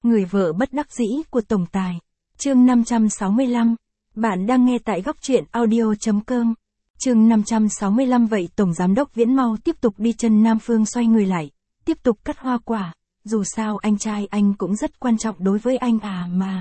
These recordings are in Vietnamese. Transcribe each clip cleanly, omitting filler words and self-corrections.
Người vợ bất đắc dĩ của tổng tài. Chương 565. Bạn đang nghe tại góc truyện audio.com. Chương 565. Vậy Tổng Giám đốc Viễn mau tiếp tục đi. Trần Nam Phương xoay người lại, tiếp tục cắt hoa quả. Dù sao anh trai anh cũng rất quan trọng đối với anh mà.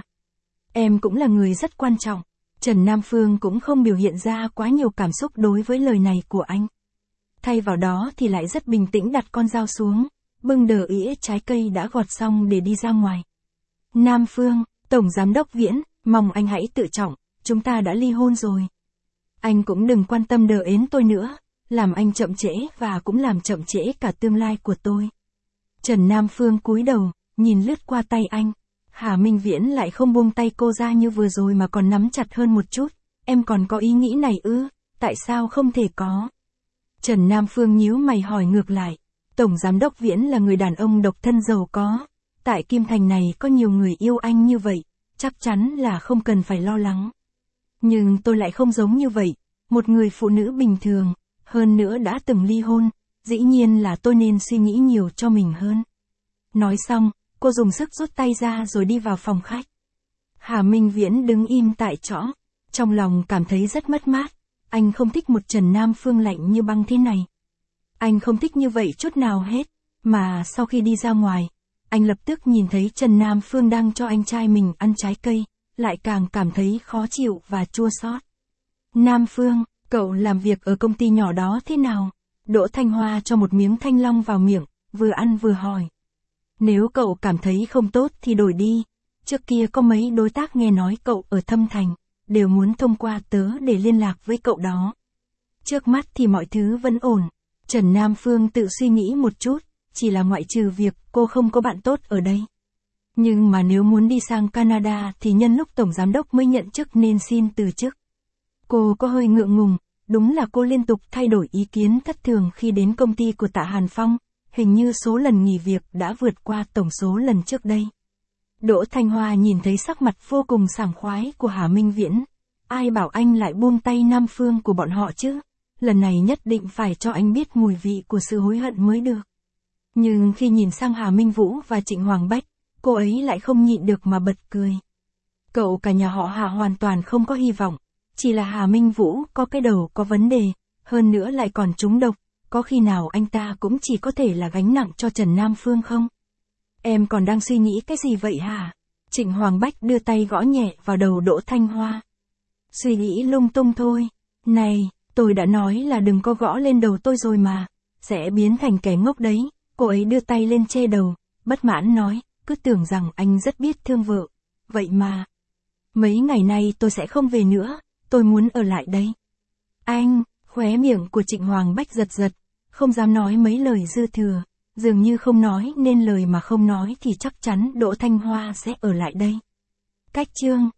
Em cũng là người rất quan trọng. Trần Nam Phương cũng không biểu hiện ra quá nhiều cảm xúc đối với lời này của anh. Thay vào đó thì lại rất bình tĩnh đặt con dao xuống, bưng đờ ĩa trái cây đã gọt xong để đi ra ngoài. Nam Phương, Tổng Giám đốc Viễn, mong anh hãy tự trọng, chúng ta đã ly hôn rồi. Anh cũng đừng quan tâm đờ ến tôi nữa, làm anh chậm trễ và cũng làm chậm trễ cả tương lai của tôi. Trần Nam Phương cúi đầu, nhìn lướt qua tay anh. Hà Minh Viễn lại không buông tay cô ra như vừa rồi mà còn nắm chặt hơn một chút. Em còn có ý nghĩ này ư? Tại sao không thể có? Trần Nam Phương nhíu mày hỏi ngược lại. Tổng Giám đốc Viễn là người đàn ông độc thân giàu có. Tại Kim Thành này có nhiều người yêu anh như vậy, chắc chắn là không cần phải lo lắng. Nhưng tôi lại không giống như vậy, một người phụ nữ bình thường, hơn nữa đã từng ly hôn, dĩ nhiên là tôi nên suy nghĩ nhiều cho mình hơn. Nói xong, cô dùng sức rút tay ra rồi đi vào phòng khách. Hà Minh Viễn đứng im tại chỗ, trong lòng cảm thấy rất mất mát. Anh không thích một Trần Nam Phương lạnh như băng thế này. Anh không thích như vậy chút nào hết, mà sau khi đi ra ngoài, anh lập tức nhìn thấy Trần Nam Phương đang cho anh trai mình ăn trái cây, lại càng cảm thấy khó chịu và chua xót. Nam Phương, cậu làm việc ở công ty nhỏ đó thế nào? Đỗ Thanh Hoa cho một miếng thanh long vào miệng, vừa ăn vừa hỏi. Nếu cậu cảm thấy không tốt thì đổi đi. Trước kia có mấy đối tác nghe nói cậu ở Thâm Thành, đều muốn thông qua tớ để liên lạc với cậu đó. Trước mắt thì mọi thứ vẫn ổn. Trần Nam Phương tự suy nghĩ một chút, chỉ là ngoại trừ việc cô không có bạn tốt ở đây. Nhưng mà nếu muốn đi sang Canada thì nhân lúc Tổng Giám đốc mới nhận chức nên xin từ chức. Cô có hơi ngượng ngùng, đúng là cô liên tục thay đổi ý kiến thất thường khi đến công ty của Tạ Hàn Phong, hình như số lần nghỉ việc đã vượt qua tổng số lần trước đây. Đỗ Thanh Hoa nhìn thấy sắc mặt vô cùng sảng khoái của Hà Minh Viễn. Ai bảo anh lại buông tay Nam Phương của bọn họ chứ? Lần này nhất định phải cho anh biết mùi vị của sự hối hận mới được. Nhưng khi nhìn sang Hà Minh Vũ và Trịnh Hoàng Bách, cô ấy lại không nhịn được mà bật cười. Cậu cả nhà họ Hà hoàn toàn không có hy vọng, chỉ là Hà Minh Vũ có cái đầu có vấn đề, hơn nữa lại còn trúng độc, có khi nào anh ta cũng chỉ có thể là gánh nặng cho Trần Nam Phương không? Em còn đang suy nghĩ cái gì vậy hả? Trịnh Hoàng Bách đưa tay gõ nhẹ vào đầu Đỗ Thanh Hoa. Suy nghĩ lung tung thôi. Này, tôi đã nói là đừng có gõ lên đầu tôi rồi mà, sẽ biến thành kẻ ngốc đấy. Cô ấy đưa tay lên che đầu, bất mãn nói, cứ tưởng rằng anh rất biết thương vợ. Vậy mà, mấy ngày nay tôi sẽ không về nữa, tôi muốn ở lại đây. Anh, khóe miệng của Trịnh Hoàng Bách giật giật, không dám nói mấy lời dư thừa, dường như không nói nên lời mà không nói thì chắc chắn Đỗ Thanh Hoa sẽ ở lại đây. Cách chương